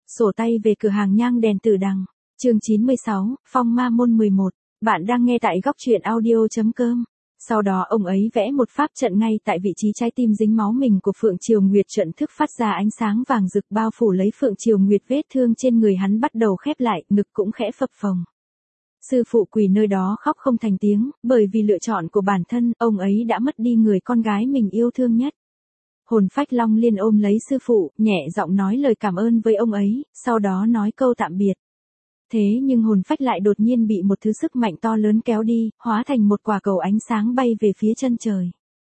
Sổ tay về cửa hàng nhang đèn Tử Đằng. Chương 96, Phong Ma Môn 11. Bạn đang nghe tại góc truyện audio.com. Sau đó ông ấy vẽ một pháp trận ngay tại vị trí trái tim dính máu mình của Phượng Triều Nguyệt, trận thức phát ra ánh sáng vàng rực bao phủ lấy Phượng Triều Nguyệt, vết thương trên người hắn bắt đầu khép lại, ngực cũng khẽ phập phồng. Sư phụ quỳ nơi đó khóc không thành tiếng, bởi vì lựa chọn của bản thân, ông ấy đã mất đi người con gái mình yêu thương nhất. Hồn phách Long Liên ôm lấy sư phụ, nhẹ giọng nói lời cảm ơn với ông ấy, sau đó nói câu tạm biệt. Thế nhưng hồn phách lại đột nhiên bị một thứ sức mạnh to lớn kéo đi, hóa thành một quả cầu ánh sáng bay về phía chân trời.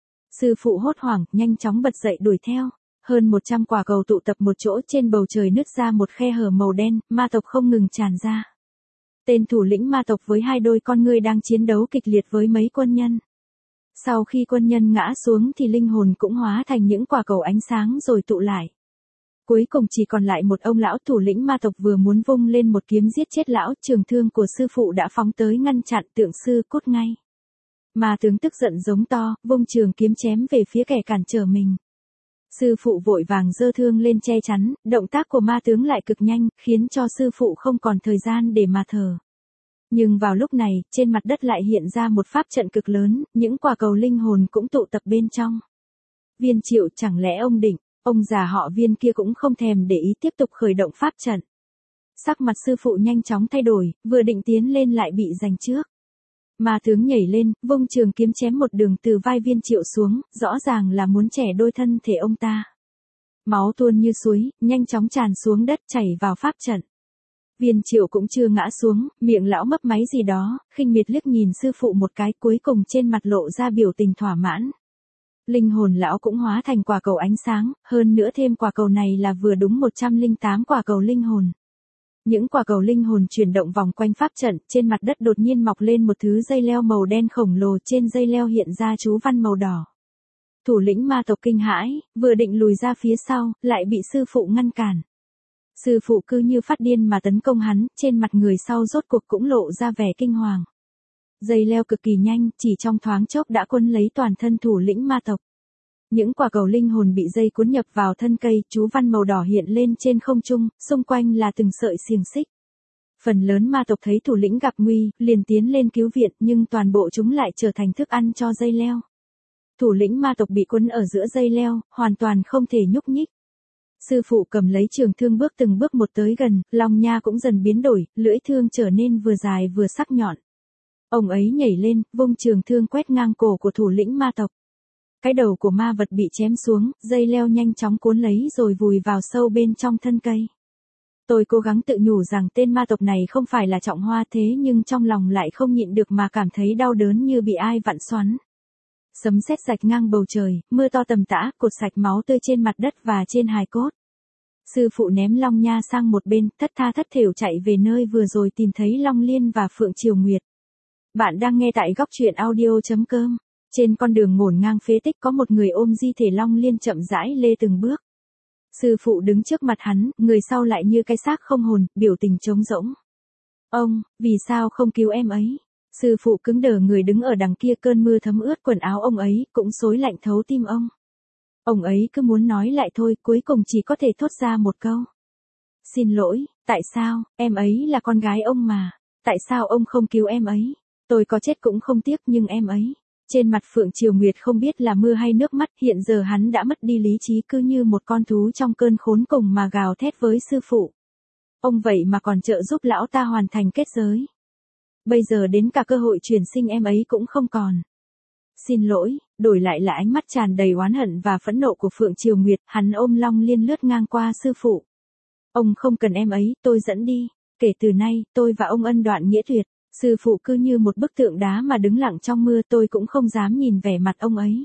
Sư phụ hốt hoảng, nhanh chóng bật dậy đuổi theo. Hơn 100 quả cầu tụ tập một chỗ, trên bầu trời nứt ra một khe hở màu đen, ma tộc không ngừng tràn ra. Tên thủ lĩnh ma tộc với hai đôi con ngươi đang chiến đấu kịch liệt với mấy quân nhân. Sau khi quân nhân ngã xuống thì linh hồn cũng hóa thành những quả cầu ánh sáng rồi tụ lại. Cuối cùng chỉ còn lại một ông lão thủ lĩnh ma tộc vừa muốn vung lên một kiếm giết chết lão, trường thương của sư phụ đã phóng tới ngăn chặn, tượng sư cút ngay. Ma tướng tức giận giống to, vung trường kiếm chém về phía kẻ cản trở mình. Sư phụ vội vàng giơ thương lên che chắn, động tác của ma tướng lại cực nhanh, khiến cho sư phụ không còn thời gian để mà thở. Nhưng vào lúc này, trên mặt đất lại hiện ra một pháp trận cực lớn, những quả cầu linh hồn cũng tụ tập bên trong. Viên Triệu, chẳng lẽ ông định, ông già họ Viên kia cũng không thèm để ý, tiếp tục khởi động pháp trận. Sắc mặt sư phụ nhanh chóng thay đổi, vừa định tiến lên lại bị giành trước. Ma tướng nhảy lên, vung trường kiếm chém một đường từ vai Viên Triệu xuống, rõ ràng là muốn chẻ đôi thân thể ông ta. Máu tuôn như suối, nhanh chóng tràn xuống đất chảy vào pháp trận. Viên Triệu cũng chưa ngã xuống, miệng lão mấp máy gì đó, khinh miệt liếc nhìn sư phụ một cái, cuối cùng trên mặt lộ ra biểu tình thỏa mãn. Linh hồn lão cũng hóa thành quả cầu ánh sáng, hơn nữa thêm quả cầu này là vừa đúng 108 quả cầu linh hồn. Những quả cầu linh hồn chuyển động vòng quanh pháp trận, trên mặt đất đột nhiên mọc lên một thứ dây leo màu đen khổng lồ, trên dây leo hiện ra chú văn màu đỏ. Thủ lĩnh ma tộc kinh hãi, vừa định lùi ra phía sau, lại bị sư phụ ngăn cản. Sư phụ cứ như phát điên mà tấn công hắn, trên mặt người sau rốt cuộc cũng lộ ra vẻ kinh hoàng. Dây leo cực kỳ nhanh, chỉ trong thoáng chốc đã quấn lấy toàn thân thủ lĩnh ma tộc. Những quả cầu linh hồn bị dây cuốn nhập vào thân cây, chú văn màu đỏ hiện lên trên không trung, xung quanh là từng sợi xiềng xích. Phần lớn ma tộc thấy thủ lĩnh gặp nguy, liền tiến lên cứu viện, nhưng toàn bộ chúng lại trở thành thức ăn cho dây leo. Thủ lĩnh ma tộc bị quấn ở giữa dây leo, hoàn toàn không thể nhúc nhích. Sư phụ cầm lấy trường thương bước từng bước một tới gần, Long Nha cũng dần biến đổi, lưỡi thương trở nên vừa dài vừa sắc nhọn. Ông ấy nhảy lên, vung trường thương quét ngang cổ của thủ lĩnh ma tộc. Cái đầu của ma vật bị chém xuống, dây leo nhanh chóng cuốn lấy rồi vùi vào sâu bên trong thân cây. Tôi cố gắng tự nhủ rằng tên ma tộc này không phải là Trọng Hoa, thế nhưng trong lòng lại không nhịn được mà cảm thấy đau đớn như bị ai vặn xoắn. Sấm sét rạch ngang bầu trời, mưa to tầm tã, cột sạch máu tươi trên mặt đất và trên hài cốt. Sư phụ ném Long Nha sang một bên, thất tha thất thểu chạy về nơi vừa rồi tìm thấy Long Liên và Phượng Triều Nguyệt. Bạn đang nghe tại góc truyện audio.com. Trên con đường ngổn ngang phế tích có một người ôm di thể Long Liên chậm rãi lê từng bước. Sư phụ đứng trước mặt hắn, người sau lại như cái xác không hồn, biểu tình trống rỗng. Ông, vì sao không cứu em ấy? Sư phụ cứng đờ người đứng ở đằng kia, cơn mưa thấm ướt quần áo ông ấy, cũng xối lạnh thấu tim ông. Ông ấy cứ muốn nói lại thôi, cuối cùng chỉ có thể thốt ra một câu. Xin lỗi, tại sao, em ấy là con gái ông mà. Tại sao ông không cứu em ấy? Tôi có chết cũng không tiếc, nhưng em ấy. Trên mặt Phượng Triều Nguyệt không biết là mưa hay nước mắt, hiện giờ hắn đã mất đi lý trí, cứ như một con thú trong cơn khốn cùng mà gào thét với sư phụ. Ông vậy mà còn trợ giúp lão ta hoàn thành kết giới. Bây giờ đến cả cơ hội chuyển sinh em ấy cũng không còn. Xin lỗi, đổi lại là ánh mắt tràn đầy oán hận và phẫn nộ của Phượng Triều Nguyệt, hắn ôm Long Liên lướt ngang qua sư phụ. Ông không cần em ấy, tôi dẫn đi. Kể từ nay, tôi và ông ân đoạn nghĩa tuyệt. Sư phụ cứ như một bức tượng đá mà đứng lặng trong mưa, tôi cũng không dám nhìn vẻ mặt ông ấy.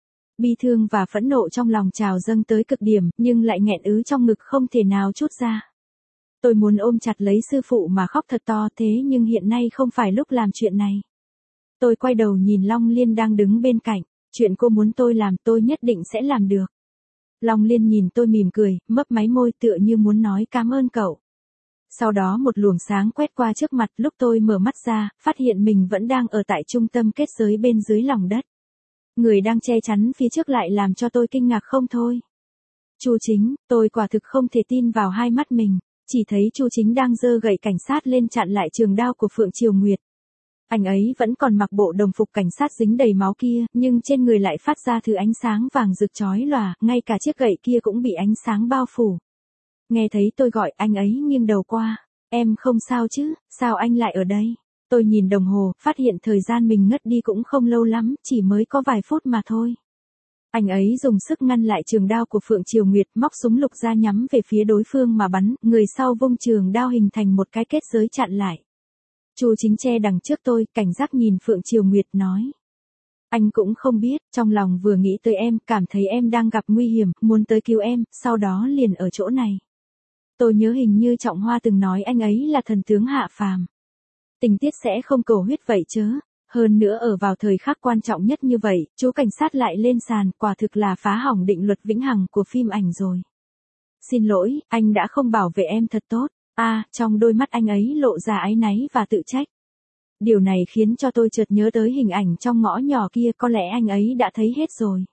Bi thương và phẫn nộ trong lòng trào dâng tới cực điểm, nhưng lại nghẹn ứ trong ngực không thể nào trút ra. Tôi muốn ôm chặt lấy sư phụ mà khóc thật to, thế nhưng hiện nay không phải lúc làm chuyện này. Tôi quay đầu nhìn Long Liên đang đứng bên cạnh, chuyện cô muốn tôi làm tôi nhất định sẽ làm được. Long Liên nhìn tôi mỉm cười, mấp máy môi tựa như muốn nói cảm ơn cậu. Sau đó một luồng sáng quét qua trước mặt, lúc tôi mở mắt ra, phát hiện mình vẫn đang ở tại trung tâm kết giới bên dưới lòng đất. Người đang che chắn phía trước lại làm cho tôi kinh ngạc không thôi. Chu Chính, tôi quả thực không thể tin vào hai mắt mình. chỉ thấy Chu Chính đang giơ gậy cảnh sát lên chặn lại trường đao của Phượng Triều Nguyệt. Anh ấy vẫn còn mặc bộ đồng phục cảnh sát dính đầy máu kia, nhưng trên người lại phát ra thứ ánh sáng vàng rực chói lòa, ngay cả chiếc gậy kia cũng bị ánh sáng bao phủ. Nghe thấy tôi gọi, anh ấy nghiêng đầu qua. Em không sao chứ, sao anh lại ở đây? Tôi nhìn đồng hồ, phát hiện thời gian mình ngất đi cũng không lâu lắm, chỉ mới có vài phút mà thôi. Anh ấy dùng sức ngăn lại trường đao của Phượng Triều Nguyệt, móc súng lục ra nhắm về phía đối phương mà bắn, người sau vung trường đao hình thành một cái kết giới chặn lại. Chu Chính che đằng trước tôi, cảnh giác nhìn Phượng Triều Nguyệt nói. Anh cũng không biết, trong lòng vừa nghĩ tới em, cảm thấy em đang gặp nguy hiểm, muốn tới cứu em, sau đó liền ở chỗ này. Tôi nhớ hình như Trọng Hoa từng nói anh ấy là thần tướng hạ phàm. Tình tiết sẽ không cầu huyết vậy chớ. Hơn nữa ở vào thời khắc quan trọng nhất như vậy, chú cảnh sát lại lên sàn, quả thực là phá hỏng định luật vĩnh hằng của phim ảnh rồi. Xin lỗi, anh đã không bảo vệ em thật tốt. Trong đôi mắt anh ấy lộ ra áy náy và tự trách. Điều này khiến cho tôi chợt nhớ tới hình ảnh trong ngõ nhỏ kia, có lẽ anh ấy đã thấy hết rồi.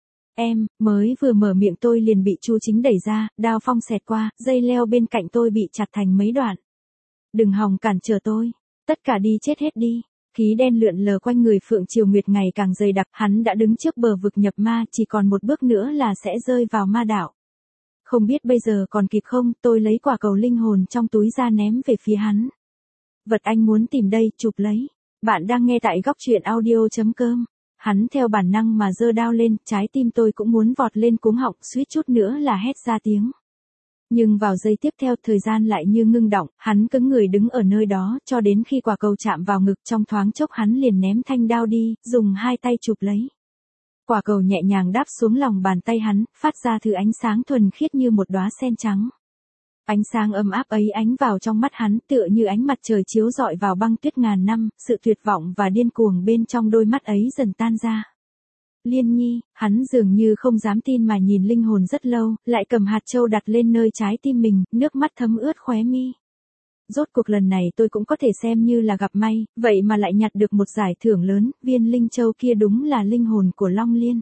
Em, mới vừa mở miệng tôi liền bị Chu Chính đẩy ra, đao phong xẹt qua, dây leo bên cạnh tôi bị chặt thành mấy đoạn. Đừng hòng cản trở tôi, tất cả đi chết hết đi. Khí đen lượn lờ quanh người Phượng Triều Nguyệt ngày càng dày đặc, hắn đã đứng trước bờ vực nhập ma, chỉ còn một bước nữa là sẽ rơi vào ma đạo. Không biết bây giờ còn kịp không, tôi lấy quả cầu linh hồn trong túi ra ném về phía hắn. Vật anh muốn tìm đây, chụp lấy. Bạn đang nghe tại góc truyện audio.com. Hắn theo bản năng mà giơ đao lên, trái tim tôi cũng muốn vọt lên cuống họng, suýt chút nữa là hét ra tiếng. Nhưng vào giây tiếp theo thời gian lại như ngưng đọng, hắn cứng người đứng ở nơi đó, cho đến khi quả cầu chạm vào ngực, trong thoáng chốc hắn liền ném thanh đao đi, dùng hai tay chụp lấy. Quả cầu nhẹ nhàng đáp xuống lòng bàn tay hắn, phát ra thứ ánh sáng thuần khiết như một đóa sen trắng. Ánh sáng ấm áp ấy ánh vào trong mắt hắn, tựa như ánh mặt trời chiếu rọi vào băng tuyết ngàn năm, sự tuyệt vọng và điên cuồng bên trong đôi mắt ấy dần tan ra. Liên Nhi, hắn dường như không dám tin mà nhìn linh hồn rất lâu, lại cầm hạt châu đặt lên nơi trái tim mình, nước mắt thấm ướt khóe mi. Rốt cuộc lần này tôi cũng có thể xem như là gặp may, vậy mà lại nhặt được một giải thưởng lớn, viên linh châu kia đúng là linh hồn của Long Liên.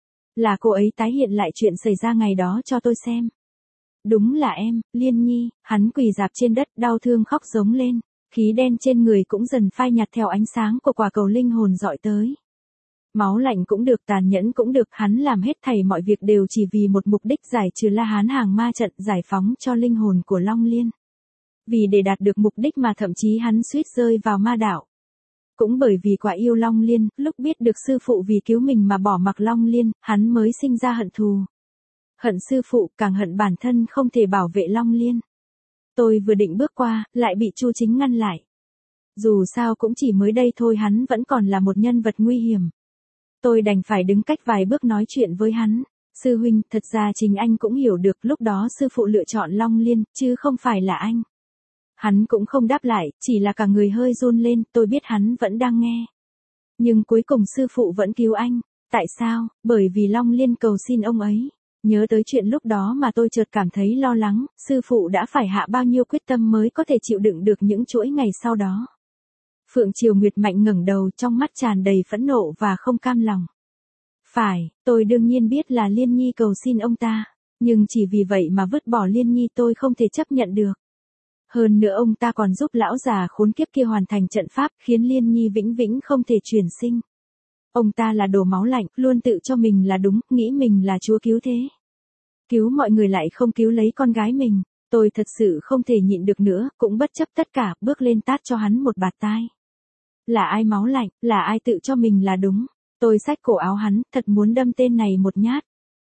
Là cô ấy tái hiện lại chuyện xảy ra ngày đó cho tôi xem. Đúng là em, Liên Nhi, hắn quỳ rạp trên đất, đau thương khóc giống lên, khí đen trên người cũng dần phai nhạt theo ánh sáng của quả cầu linh hồn dọi tới. Máu lạnh cũng được, tàn nhẫn cũng được, hắn làm hết thảy mọi việc đều chỉ vì một mục đích giải trừ La Hán hàng ma trận, giải phóng cho linh hồn của Long Liên. Vì để đạt được mục đích mà thậm chí hắn suýt rơi vào ma đạo. Cũng bởi vì quá yêu Long Liên, lúc biết được sư phụ vì cứu mình mà bỏ mặc Long Liên, hắn mới sinh ra hận thù. Hận sư phụ, càng hận bản thân không thể bảo vệ Long Liên. Tôi vừa định bước qua, lại bị Chu Chính ngăn lại. Dù sao cũng chỉ mới đây thôi, hắn vẫn còn là một nhân vật nguy hiểm. Tôi đành phải đứng cách vài bước nói chuyện với hắn. Sư huynh, thật ra chính anh cũng hiểu được lúc đó sư phụ lựa chọn Long Liên, chứ không phải là anh. Hắn cũng không đáp lại, chỉ là cả người hơi run lên, tôi biết hắn vẫn đang nghe. Nhưng cuối cùng sư phụ vẫn cứu anh. Tại sao? Bởi vì Long Liên cầu xin ông ấy. Nhớ tới chuyện lúc đó mà tôi chợt cảm thấy lo lắng, sư phụ đã phải hạ bao nhiêu quyết tâm mới có thể chịu đựng được những chuỗi ngày sau đó. Phượng Triều Nguyệt mạnh ngẩng đầu, trong mắt tràn đầy phẫn nộ và không cam lòng. Phải, tôi đương nhiên biết là Liên Nhi cầu xin ông ta, nhưng chỉ vì vậy mà vứt bỏ Liên Nhi tôi không thể chấp nhận được. Hơn nữa ông ta còn giúp lão già khốn kiếp kia hoàn thành trận pháp, khiến Liên Nhi vĩnh viễn không thể chuyển sinh. Ông ta là đồ máu lạnh, luôn tự cho mình là đúng, nghĩ mình là chúa cứu thế. Cứu mọi người lại không cứu lấy con gái mình. Tôi thật sự không thể nhịn được nữa, cũng bất chấp tất cả, bước lên tát cho hắn một bạt tai. Là ai máu lạnh, là ai tự cho mình là đúng. Tôi xách cổ áo hắn, thật muốn đâm tên này một nhát.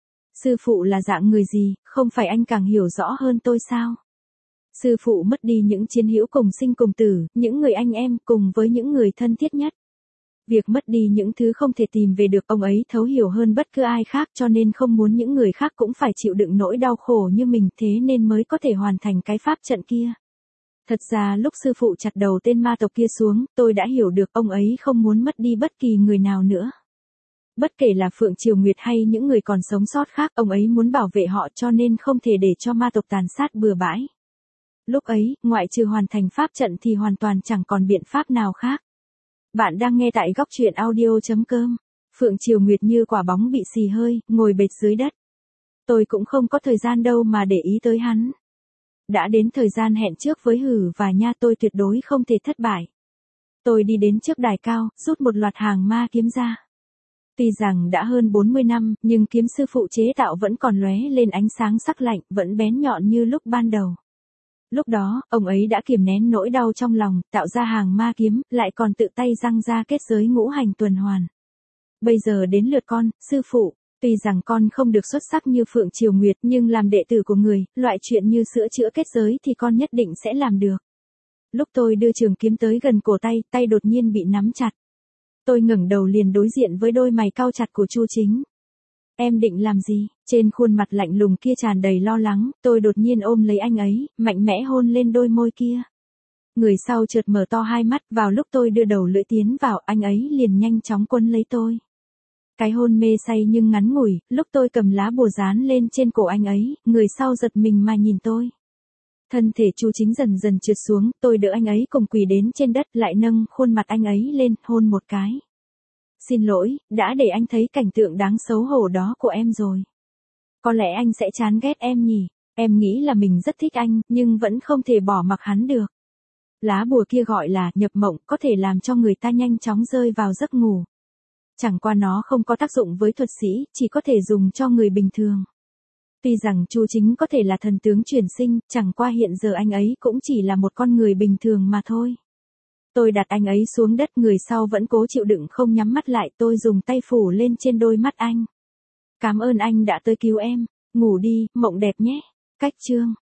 Sư phụ là dạng người gì, không phải anh càng hiểu rõ hơn tôi sao? Sư phụ mất đi những chiến hữu cùng sinh cùng tử, những người anh em cùng với những người thân thiết nhất. Việc mất đi những thứ không thể tìm về được, ông ấy thấu hiểu hơn bất cứ ai khác, cho nên không muốn những người khác cũng phải chịu đựng nỗi đau khổ như mình, thế nên mới có thể hoàn thành cái pháp trận kia. Thật ra lúc sư phụ chặt đầu tên ma tộc kia xuống, tôi đã hiểu được ông ấy không muốn mất đi bất kỳ người nào nữa. Bất kể là Phượng Triều Nguyệt hay những người còn sống sót khác, ông ấy muốn bảo vệ họ, cho nên không thể để cho ma tộc tàn sát bừa bãi. Lúc ấy, ngoại trừ hoàn thành pháp trận thì hoàn toàn chẳng còn biện pháp nào khác. Bạn đang nghe tại góc truyện audio.com. Phượng Triều Nguyệt như quả bóng bị xì hơi, ngồi bệt dưới đất. Tôi cũng không có thời gian đâu mà để ý tới hắn. Đã đến thời gian hẹn trước với Hử và Nha, tôi tuyệt đối không thể thất bại. Tôi đi đến trước đài cao, rút một loạt hàng ma kiếm ra. Tuy rằng đã hơn 40 năm, nhưng kiếm sư phụ chế tạo vẫn còn lóe lên ánh sáng sắc lạnh, vẫn bén nhọn như lúc ban đầu. Lúc đó, ông ấy đã kiềm nén nỗi đau trong lòng, tạo ra hàng ma kiếm, lại còn tự tay răng ra kết giới ngũ hành tuần hoàn. Bây giờ đến lượt con, sư phụ. Tuy rằng con không được xuất sắc như Phượng Triều Nguyệt, nhưng làm đệ tử của người, loại chuyện như sửa chữa kết giới thì con nhất định sẽ làm được. Lúc tôi đưa trường kiếm tới gần cổ tay, tay đột nhiên bị nắm chặt. Tôi ngẩng đầu liền đối diện với đôi mày cau chặt của Chu Chính. Em định làm gì? Trên khuôn mặt lạnh lùng kia tràn đầy lo lắng, tôi đột nhiên ôm lấy anh ấy, mạnh mẽ hôn lên đôi môi kia. Người sau chợt mở to hai mắt, vào lúc tôi đưa đầu lưỡi tiến vào, anh ấy liền nhanh chóng quấn lấy tôi. Cái hôn mê say nhưng ngắn ngủi, lúc tôi cầm lá bùa dán lên trên cổ anh ấy, người sau giật mình mà nhìn tôi. Thân thể Chu Chính dần dần trượt xuống, tôi đỡ anh ấy cùng quỳ đến trên đất, lại nâng khuôn mặt anh ấy lên, hôn một cái. Xin lỗi, đã để anh thấy cảnh tượng đáng xấu hổ đó của em rồi. Có lẽ anh sẽ chán ghét em nhỉ, em nghĩ là mình rất thích anh, nhưng vẫn không thể bỏ mặc hắn được. Lá bùa kia gọi là nhập mộng, có thể làm cho người ta nhanh chóng rơi vào giấc ngủ. Chẳng qua nó không có tác dụng với thuật sĩ, chỉ có thể dùng cho người bình thường. Tuy rằng Chu Chính có thể là thần tướng chuyển sinh, chẳng qua hiện giờ anh ấy cũng chỉ là một con người bình thường mà thôi. Tôi đặt anh ấy xuống đất, người sau vẫn cố chịu đựng không nhắm mắt lại, tôi dùng tay phủ lên trên đôi mắt anh. Cảm ơn anh đã tới cứu em, ngủ đi, mộng đẹp nhé. Cách chương